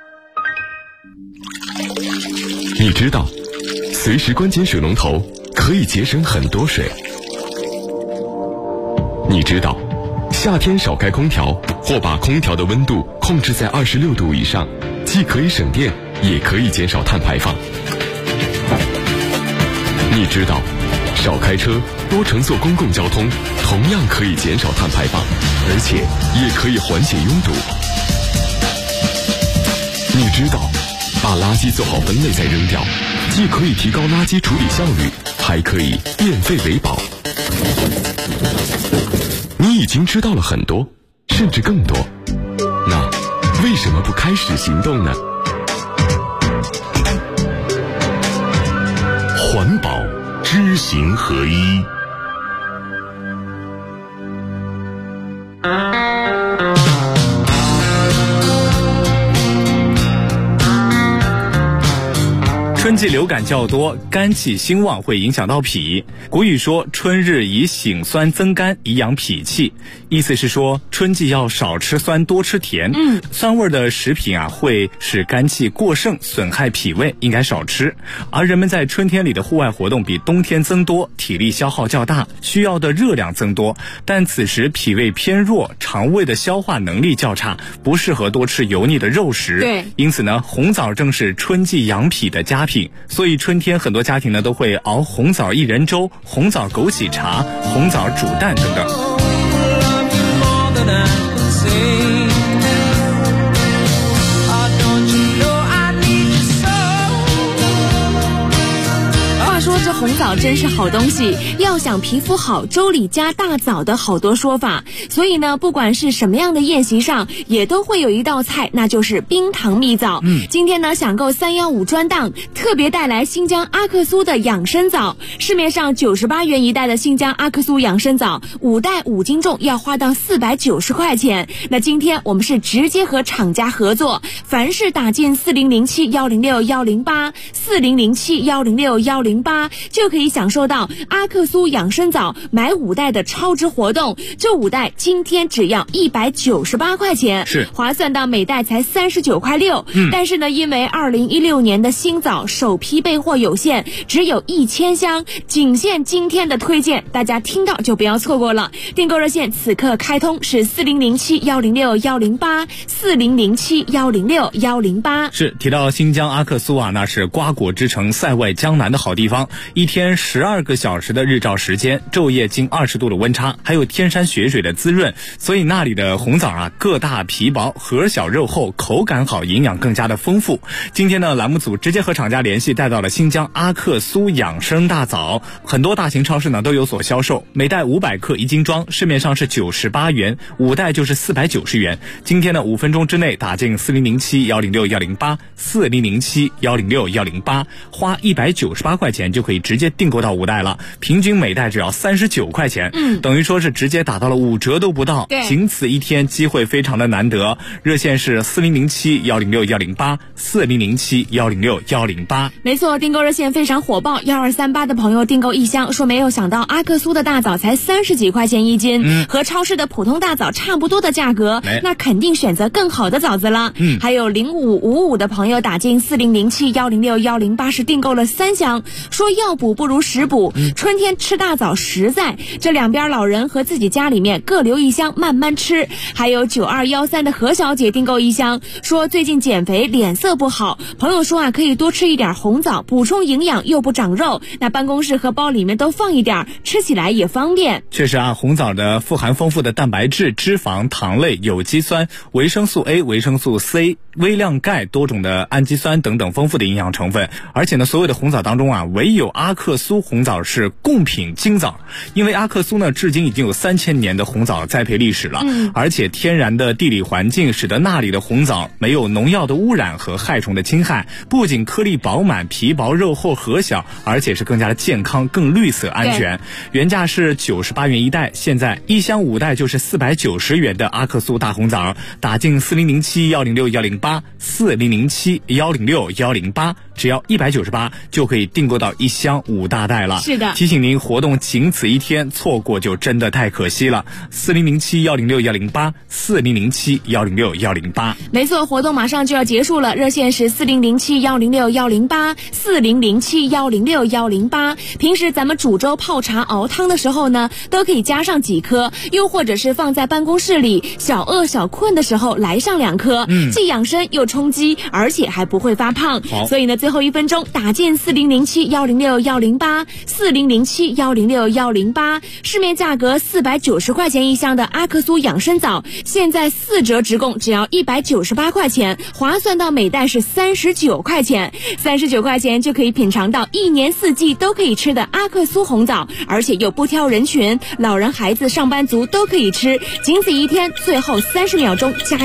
[SPEAKER 8] 你知道随时关紧水龙头可以节省很多水。你知道夏天少开空调或把空调的温度控制在26度以上，既可以省电也可以减少碳排放。你知道少开车多乘坐公共交通同样可以减少碳排放，而且也可以缓解拥堵。你知道把垃圾做好分类再扔掉，既可以提高垃圾处理效率，还可以变废为宝。你已经知道了很多，甚至更多，那为什么不开始行动呢？环保知行合一。
[SPEAKER 19] 春季流感较多，肝气兴旺会影响到脾。古语说春日以醒酸增甘，以养脾气，意思是说春季要少吃酸，多吃甜。酸味的食品会使肝气过盛，损害脾胃，应该少吃。而人们在春天里的户外活动比冬天增多，体力消耗较大，需要的热量增多，但此时脾胃偏弱，肠胃的消化能力较差，不适合多吃油腻的肉食。
[SPEAKER 16] 对，
[SPEAKER 19] 因此呢，红枣正是春季养脾的佳品。所以春天很多家庭呢都会熬红枣薏仁粥、红枣枸杞茶、红枣煮蛋等等。
[SPEAKER 16] 说这红枣真是好东西，要想皮肤好，粥里加大枣的好多说法。所以呢，不管是什么样的宴席上，也都会有一道菜，那就是冰糖蜜枣。今天呢，享购315专档，特别带来新疆阿克苏的养生枣。市面上98元一袋的新疆阿克苏养生枣，5袋5斤重，要花到490块钱。那今天我们是直接和厂家合作，凡是打进4007-106-108，4007-106-108。就可以享受到阿克苏养生枣买5袋的超值活动，这5袋今天只要198块钱，
[SPEAKER 19] 是
[SPEAKER 16] 划算到每袋才39.6块。但是呢，因为2016年的新枣首批备货有限，只有1000箱，仅限今天的推荐，大家听到就不要错过了。订购热线此刻开通是4007-106-108，4007-106-108。
[SPEAKER 19] 是提到新疆阿克苏那是瓜果之城，塞外江南的好地方。一天12个小时的日照时间，昼夜近20度的温差，还有天山雪水的滋润，所以那里的红枣个大皮薄，核小肉厚，口感好，营养更加的丰富。今天呢，栏目组直接和厂家联系，带到了新疆阿克苏养生大枣，很多大型超市呢都有所销售，每袋500克1斤装，市面上是98元，5袋就是490元。今天呢，5分钟之内打进4007-106-108， 4007-106-108，花198块钱就可以直接订购到5袋了，平均每袋只要39块钱，等于说是直接打到了5折都不到。仅此一天，机会非常的难得。热线是4007-106-108， 4007-106-108。
[SPEAKER 16] 没错，订购热线非常火爆，1238的朋友订购1箱，说没有想到阿克苏的大枣才30几块钱1斤，和超市的普通大枣差不多的价格，那肯定选择更好的枣子了。还有0555的朋友打进4007-106-108是订购了3箱，说药补不如食补，春天吃大枣实在，这两边老人和自己家里面各留1箱慢慢吃。还有9213的何小姐订购1箱，说最近减肥脸色不好，朋友说可以多吃一点红枣，补充营养又不长肉，那办公室和包里面都放一点，吃起来也方便。
[SPEAKER 19] 确实红枣的富含丰富的蛋白质、脂肪、糖类、有机酸、维生素 A、维生素 C、微量钙、多种的氨基酸等等丰富的营养成分。而且呢，所有的红枣当中唯有阿克苏红枣是贡品金枣，因为阿克苏呢至今已经有3000年的红枣栽培历史了，而且天然的地理环境使得那里的红枣没有农药的污染和害虫的侵害，不仅颗粒饱满、皮薄肉厚核小，而且是更加的健康、更绿色安全。原价是98元一袋，现在1箱5袋就是490元的阿克苏大红枣，打进4007-106-108， 4007-106-108，只要198就可以订购到1箱5大袋了。
[SPEAKER 16] 是的，
[SPEAKER 19] 提醒您，活动仅此一天，错过就真的太可惜了。4007-106-108， 4007-106-108。
[SPEAKER 16] 没错，活动马上就要结束了，热线是4007-106-108， 4007-106-108。平时咱们煮粥、泡茶、熬汤的时候呢，都可以加上几颗，又或者是放在办公室里，小饿小困的时候来上2颗，既养生又充饥，而且还不会发胖。所以呢，最后1分钟打进4007-106-108， 1061081084007106108，市面价格490块钱一箱的阿克苏养生枣，现在4折直供，只要198块钱，划算到每袋是39块钱，39块钱就可以品尝到1年4季都可以吃的阿克苏红枣，而且又不挑人群，老人、孩子、上班族都可以吃，仅此一天，最后30秒钟加